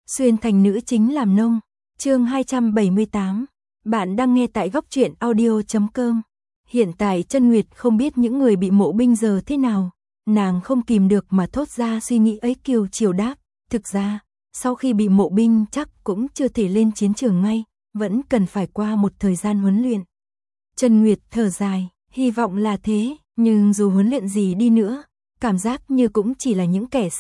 Xuyên thành nữ chính làm nông. Chương 278. Bạn đang nghe tại góc truyện audio.com. Hiện tại Chân Nguyệt không biết những người bị mộ binh giờ thế nào, nàng không kìm được mà thốt ra suy nghĩ ấy. Kiều Chiều đáp, thực ra, sau khi bị mộ binh chắc cũng chưa thể lên chiến trường ngay, vẫn cần phải qua một thời gian huấn luyện. Chân Nguyệt thở dài, hy vọng là thế, nhưng dù huấn luyện gì đi nữa, cảm giác như cũng chỉ là những kẻ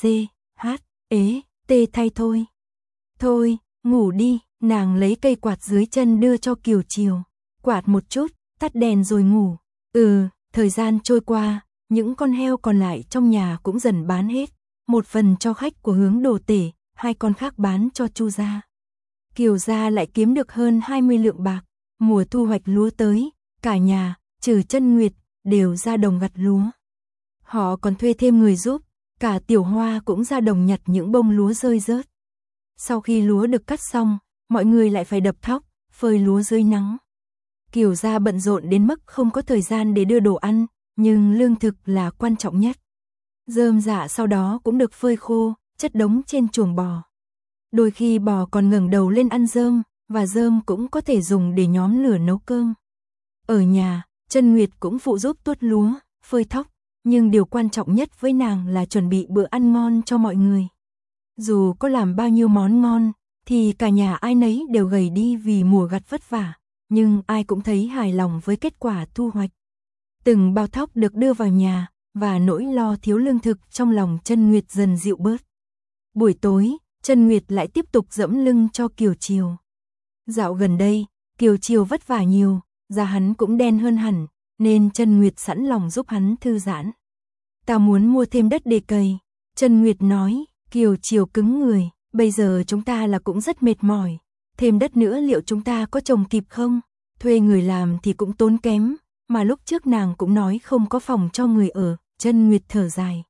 tê thay thôi. Thôi, ngủ đi, nàng lấy cây quạt dưới chân đưa cho Kiều Chiều. Quạt một chút, tắt đèn rồi ngủ. Thời gian trôi qua, những con heo còn lại trong nhà cũng dần bán hết. Một phần cho khách của Hướng Đồ Tể, 2 con khác bán cho Chu gia. Kiều gia lại kiếm được hơn 20 lượng bạc. Mùa thu hoạch lúa tới, cả nhà, trừ Chân Nguyệt, đều ra đồng gặt lúa. Họ còn thuê thêm người giúp, cả Tiểu Hoa cũng ra đồng nhặt những bông lúa rơi rớt. Sau khi lúa được cắt xong, mọi người lại phải đập thóc, phơi lúa dưới nắng. Kiều gia bận rộn đến mức không có thời gian để đưa đồ ăn, nhưng lương thực là quan trọng nhất. Rơm rạ sau đó cũng được phơi khô, chất đống trên chuồng bò. Đôi khi bò còn ngẩng đầu lên ăn rơm, và rơm cũng có thể dùng để nhóm lửa nấu cơm. Ở nhà, Chân Nguyệt cũng phụ giúp tuốt lúa, phơi thóc, nhưng điều quan trọng nhất với nàng là chuẩn bị bữa ăn ngon cho mọi người. Dù có làm bao nhiêu món ngon, thì cả nhà ai nấy đều gầy đi vì mùa gặt vất vả, nhưng ai cũng thấy hài lòng với kết quả thu hoạch. Từng bao thóc được đưa vào nhà, và nỗi lo thiếu lương thực trong lòng Chân Nguyệt dần dịu bớt. Buổi tối, Chân Nguyệt lại tiếp tục dẫm lưng cho Kiều Chiều. Dạo gần đây, Kiều Chiều vất vả nhiều, da hắn cũng đen hơn hẳn, nên Chân Nguyệt sẵn lòng giúp hắn thư giãn. Ta muốn mua thêm đất để cày, Chân Nguyệt nói. Kiều Chiều cứng người, bây giờ chúng ta là cũng rất mệt mỏi, thêm đất nữa liệu chúng ta có trồng kịp không? Thuê người làm thì cũng tốn kém, mà lúc trước nàng cũng nói không có phòng cho người ở. Chân Nguyệt thở dài.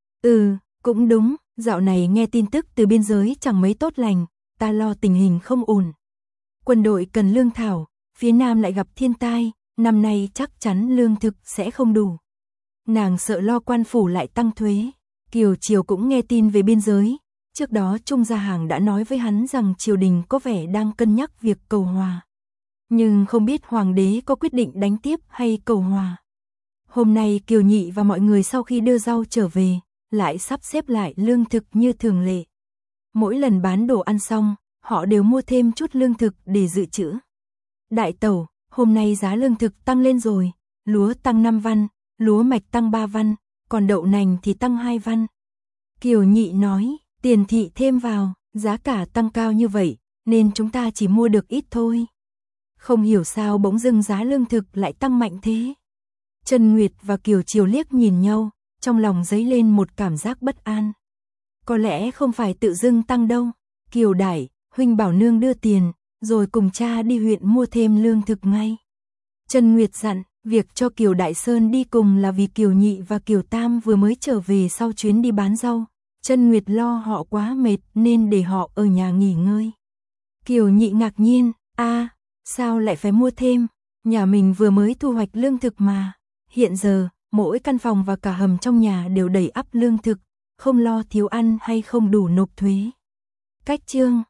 Cũng đúng, dạo này nghe tin tức từ biên giới chẳng mấy tốt lành, ta lo tình hình không ổn. Quân đội cần lương thảo, phía Nam lại gặp thiên tai, năm nay chắc chắn lương thực sẽ không đủ. Nàng sợ lo quan phủ lại tăng thuế. Kiều Chiều cũng nghe tin về biên giới, trước đó Trung Gia Hàng đã nói với hắn rằng triều đình có vẻ đang cân nhắc việc cầu hòa. Nhưng không biết hoàng đế có quyết định đánh tiếp hay cầu hòa. Hôm nay Kiều Nhị và mọi người sau khi đưa rau trở về, lại sắp xếp lại lương thực như thường lệ. Mỗi lần bán đồ ăn xong, họ đều mua thêm chút lương thực để dự trữ. Đại tẩu, hôm nay giá lương thực tăng lên rồi, lúa tăng 5 văn, lúa mạch tăng 3 văn. Còn đậu nành thì tăng 2 văn. Kiều Nhị nói, tiền thị thêm vào, giá cả tăng cao như vậy, nên chúng ta chỉ mua được ít thôi. Không hiểu sao bỗng dưng giá lương thực lại tăng mạnh thế. Chân Nguyệt và Kiều Chiều liếc nhìn nhau, trong lòng dấy lên một cảm giác bất an. Có lẽ không phải tự dưng tăng đâu. Kiều Đại, huynh bảo nương đưa tiền, rồi cùng cha đi huyện mua thêm lương thực ngay. Chân Nguyệt dặn. Việc cho Kiều Đại Sơn đi cùng là vì Kiều Nhị và Kiều Tam vừa mới trở về sau chuyến đi bán rau. Chân Nguyệt lo họ quá mệt nên để họ ở nhà nghỉ ngơi. Kiều Nhị ngạc nhiên, sao lại phải mua thêm? Nhà mình vừa mới thu hoạch lương thực mà. Hiện giờ, mỗi căn phòng và cả hầm trong nhà đều đầy ắp lương thực, không lo thiếu ăn hay không đủ nộp thuế. Cách chương